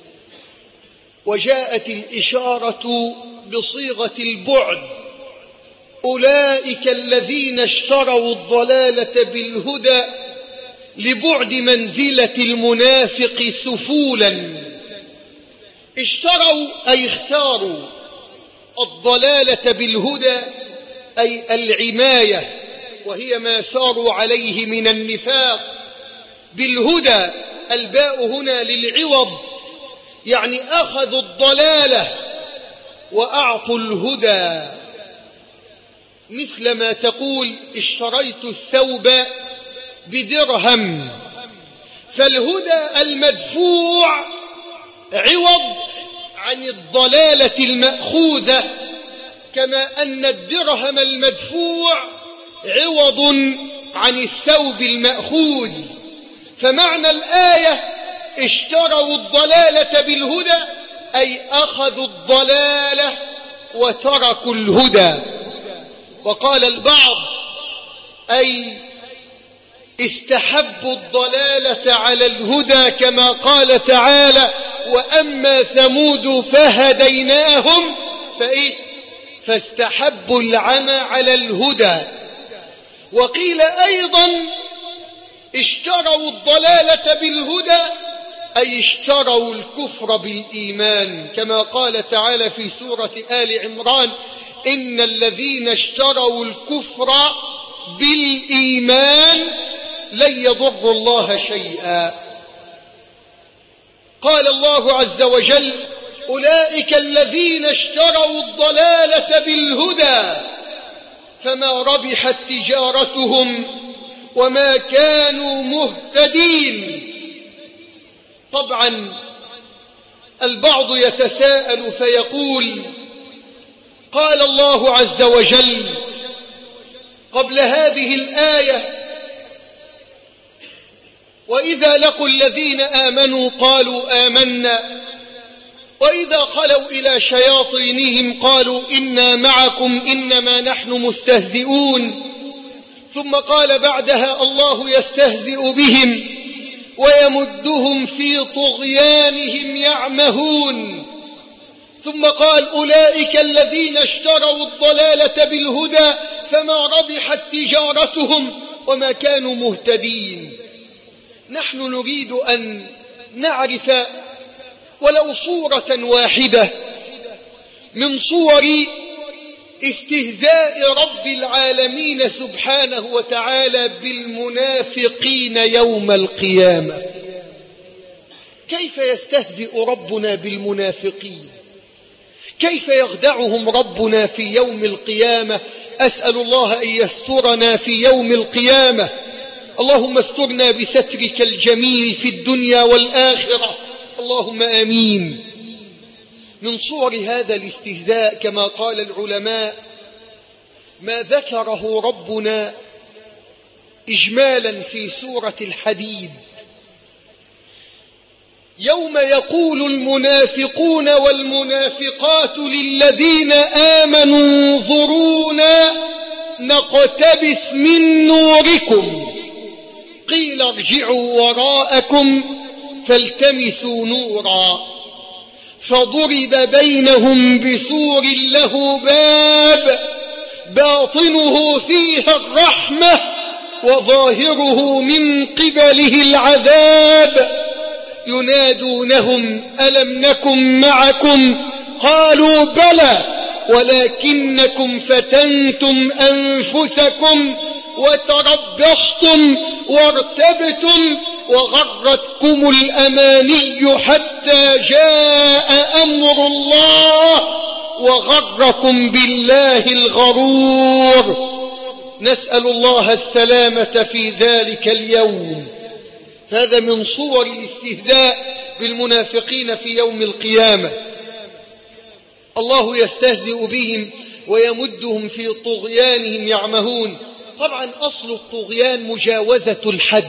وجاءت الإشارة بصيغة البعد. أولئك الذين اشتروا الضلالة بالهدى لبعد منزلة المنافق سفولا. اشتروا أي اختاروا الضلالة بالهدى أي العماية، وهي ما ساروا عليه من النفاق. بالهدى الباء هنا للعوض، يعني أخذوا الضلالة وأعطوا الهدى، مثل ما تقول اشتريت الثوب بدرهم، فالهدى المدفوع عوض عن الضلالة المأخوذة، كما أن الدرهم المدفوع عوض عن الثوب المأخوذ. فمعنى الآية اشتروا الضلالة بالهدى أي أخذوا الضلالة وتركوا الهدى. وقال البعض أي استحبوا الضلالة على الهدى، كما قال تعالى: وأما ثمود فهديناهم فاستحبوا العمى على الهدى. وقيل أيضا اشتروا الضلالة بالهدى، أي اشتروا الكفر بالإيمان، كما قال تعالى في سورة آل عمران: إن الذين اشتروا الكفر بالإيمان لن يضروا الله شيئا. قال الله عز وجل: أولئك الذين اشتروا الضلالة بالهدى فما ربحت تجارتهم وما كانوا مهتدين. طبعا البعض يتساءل فيقول: قال الله عز وجل قبل هذه الآية: وإذا لقوا الذين آمنوا قالوا آمنا وإذا خلوا إلى شياطينهم قالوا إنا معكم إنما نحن مستهزئون. ثم قال بعدها: الله يستهزئ بهم ويمدهم في طغيانهم يعمهون. ثم قال: أولئك الذين اشتروا الضلالة بالهدى فما ربحت تجارتهم وما كانوا مهتدين. نحن نريد أن نعرف ولو صورة واحدة من صور استهزاء رب العالمين سبحانه وتعالى بالمنافقين يوم القيامة. كيف يستهزئ ربنا بالمنافقين؟ كيف يخدعهم ربنا في يوم القيامة؟ أسأل الله أن يسترنا في يوم القيامة. اللهم استرنا بسترك الجميل في الدنيا والآخرة، اللهم آمين. من صور هذا الاستهزاء كما قال العلماء ما ذكره ربنا إجمالا في سورة الحديد: يوم يقول المنافقون والمنافقات للذين آمنوا انظرونا نقتبس من نوركم قيل ارجعوا وراءكم فالتمسوا نورا فضرب بينهم بسور له باب باطنه فيها الرحمة وظاهره من قبله العذاب ينادونهم ألم نكن معكم قالوا بلى ولكنكم فتنتم أنفسكم وتربصتم وارتبتم وغرتكم الأماني حتى جاء أمر الله وغركم بالله الغرور. نسأل الله السلامة في ذلك اليوم. هذا من صور الاستهزاء بالمنافقين في يوم القيامة. الله يستهزئ بهم ويمدهم في طغيانهم يعمهون. طبعا أصل الطغيان مجاوزة الحد.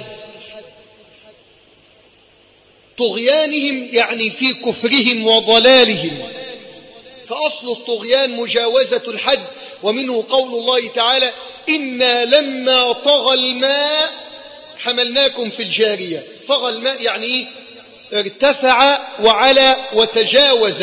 طغيانهم يعني في كفرهم وضلالهم، فأصل الطغيان مجاوزة الحد. ومنه قول الله تعالى: إنا لما طغى الماء حملناكم في الجارية. طغى الماء يعني ارتفع وعلى وتجاوز.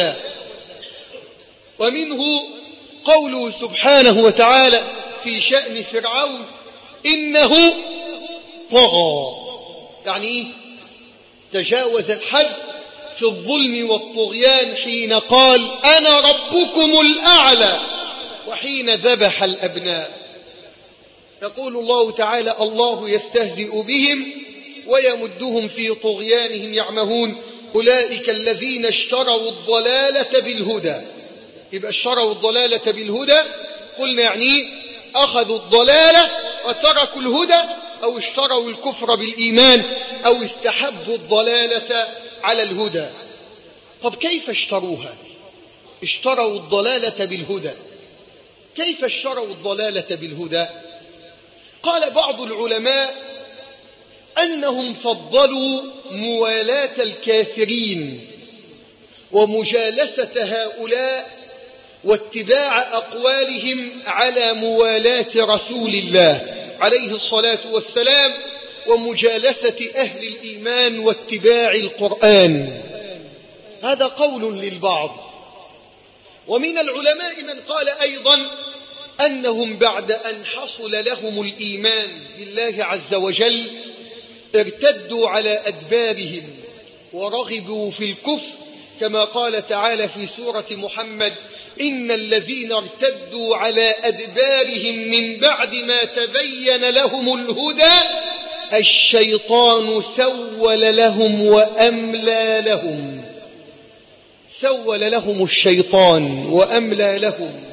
ومنه قوله سبحانه وتعالى في شأن فرعون: إنه طغى، يعني تجاوز الحد في الظلم والطغيان حين قال أنا ربكم الأعلى وحين ذبح الأبناء. يقول الله تعالى: الله يستهزئ بهم ويمدهم في طغيانهم يعمهون. أولئك الذين اشتروا الضلالة بالهدى. يبقى اشتروا الضلالة بالهدى قلنا يعني أخذوا الضلالة وتركوا الهدى، أو اشتروا الكفر بالإيمان، أو استحبوا الضلالة على الهدى. طب كيف اشتروها؟ اشتروا الضلالة بالهدى. كيف اشتروا الضلالة بالهدى؟ قال بعض العلماء أنهم فضلوا موالاة الكافرين ومجالسة هؤلاء واتباع أقوالهم على موالاة رسول الله عليه الصلاة والسلام ومجالسة أهل الإيمان واتباع القرآن. هذا قول للبعض. ومن العلماء من قال أيضا أنهم بعد أن حصل لهم الإيمان بالله عز وجل ارتدوا على أدبارهم ورغبوا في الكفر، كما قال تعالى في سورة محمد: إن الذين ارتدوا على أدبارهم من بعد ما تبين لهم الهدى الشيطان سول لهم وأملى لهم. سول لهم الشيطان وأملى لهم.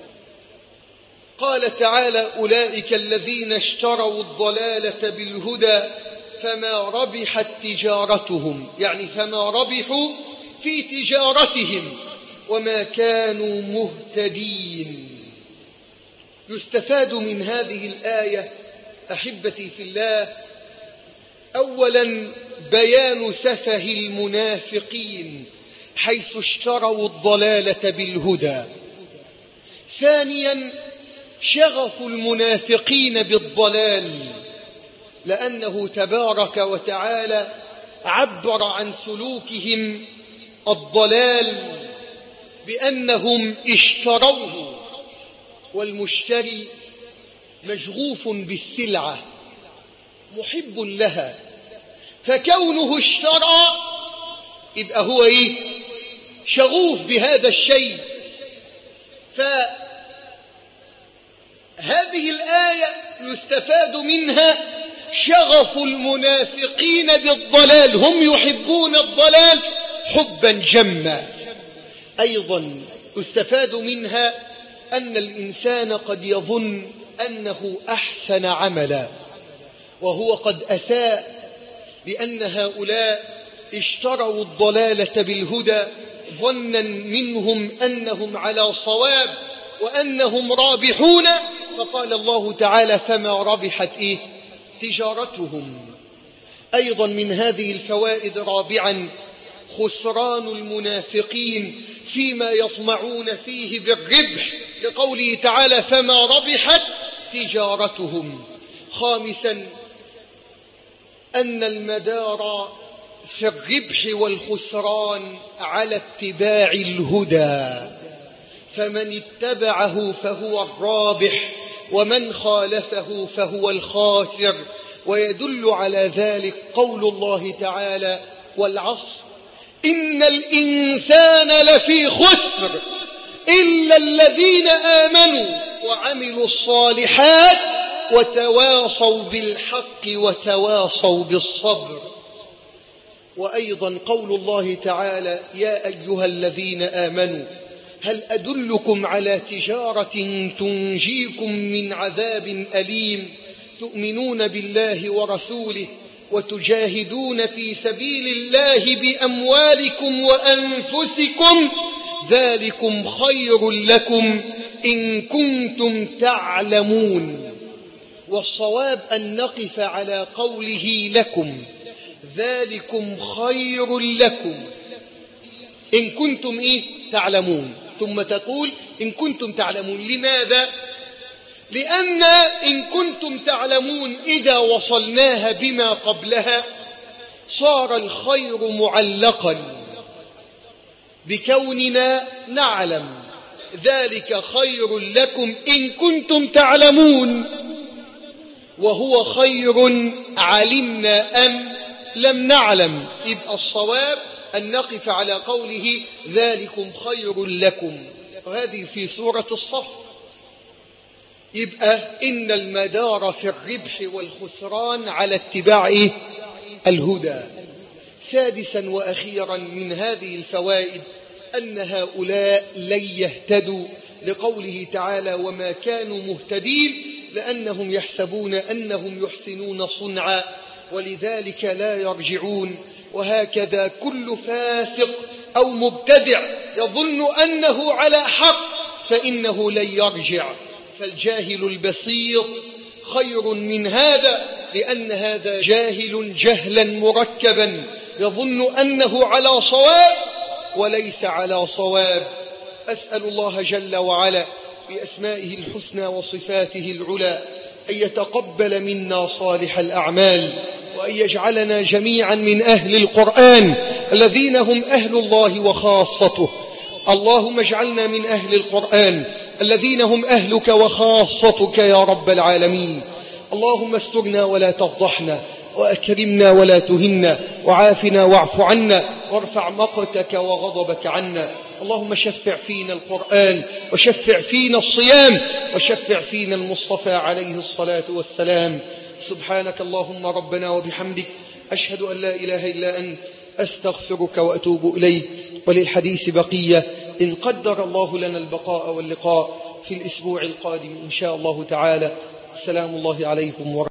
قال تعالى: أولئك الذين اشتروا الضلالة بالهدى فما ربحت تجارتهم، يعني فما ربحوا في تجارتهم وما كانوا مهتدين. يستفاد من هذه الآية أحبتي في الله أولا بيان سفه المنافقين حيث اشتروا الضلالة بالهدى. ثانيا شغف المنافقين بالضلال، لأنه تبارك وتعالى عبر عن سلوكهم الضلال بأنهم اشتروه، والمشتري مشغوف بالسلعة محب لها، فكونه اشترى يبقى هو شغوف بهذا الشيء. فهذه الآية يستفاد منها شغف المنافقين بالضلال، هم يحبون الضلال حبا جما. أيضا يستفاد منها أن الإنسان قد يظن أنه أحسن عملا وهو قد أساء، لأن هؤلاء اشتروا الضلالة بالهدى ظنا منهم أنهم على صواب وأنهم رابحون، فقال الله تعالى: فما ربحت تجارتهم. أيضا من هذه الفوائد رابعا خسران المنافقين فيما يطمعون فيه بالربح، لقوله تعالى: فما ربحت تجارتهم. خامسا أن المدار في الربح والخسران على اتباع الهدى، فمن اتبعه فهو الرابح ومن خالفه فهو الخاسر. ويدل على ذلك قول الله تعالى: والعصر إن الإنسان لفي خسر إلا الذين آمنوا وعملوا الصالحات وتواصوا بالحق وتواصوا بالصبر. وأيضا قول الله تعالى: يا أيها الذين آمنوا هل أدلكم على تجارة تنجيكم من عذاب أليم تؤمنون بالله ورسوله وتجاهدون في سبيل الله بأموالكم وأنفسكم ذلكم خير لكم إن كنتم تعلمون. والصواب أن نقف على قوله لكم، ذلكم خير لكم إن كنتم تعلمون، ثم تقول إن كنتم تعلمون. لماذا؟ لأن إن كنتم تعلمون إذا وصلناها بما قبلها صار الخير معلقا بكوننا نعلم، ذلك خير لكم إن كنتم تعلمون، وهو خير علمنا أم لم نعلم. يبقى الصواب أن نقف على قوله ذلكم خير لكم، وهذه في سورة الصف. يبقى إن المدار في الربح والخسران على اتباع الهدى. سادسا وأخيرا من هذه الفوائد أن هؤلاء لن يهتدوا، لقوله تعالى: وما كانوا مهتدين، لأنهم يحسبون أنهم يحسنون صنعا ولذلك لا يرجعون. وهكذا كل فاسق أو مبتدع يظن أنه على حق فإنه لن يرجع. فالجاهل البسيط خير من هذا، لأن هذا جاهل جهلا مركبا يظن أنه على صواب وليس على صواب. أسأل الله جل وعلا بأسمائه الحسنى وصفاته العلى أن يتقبل منا صالح الأعمال، وأن يجعلنا جميعا من أهل القرآن الذين هم أهل الله وخاصته. اللهم اجعلنا من أهل القرآن الذين هم أهلك وخاصتك يا رب العالمين. اللهم استرنا ولا تفضحنا، وأكرمنا ولا تهنا، وعافنا واعف عنا، وارفع مقتك وغضبك عنا. اللهم شفع فينا القرآن، وشفع فينا الصيام، وشفع فينا المصطفى عليه الصلاة والسلام. سبحانك اللهم ربنا وبحمدك، أشهد أن لا إله إلا أنت، أستغفرك وأتوب إليك. وللحديث بقية إن قدر الله لنا البقاء واللقاء في الأسبوع القادم إن شاء الله تعالى. سلام الله عليكم ورحمة الله.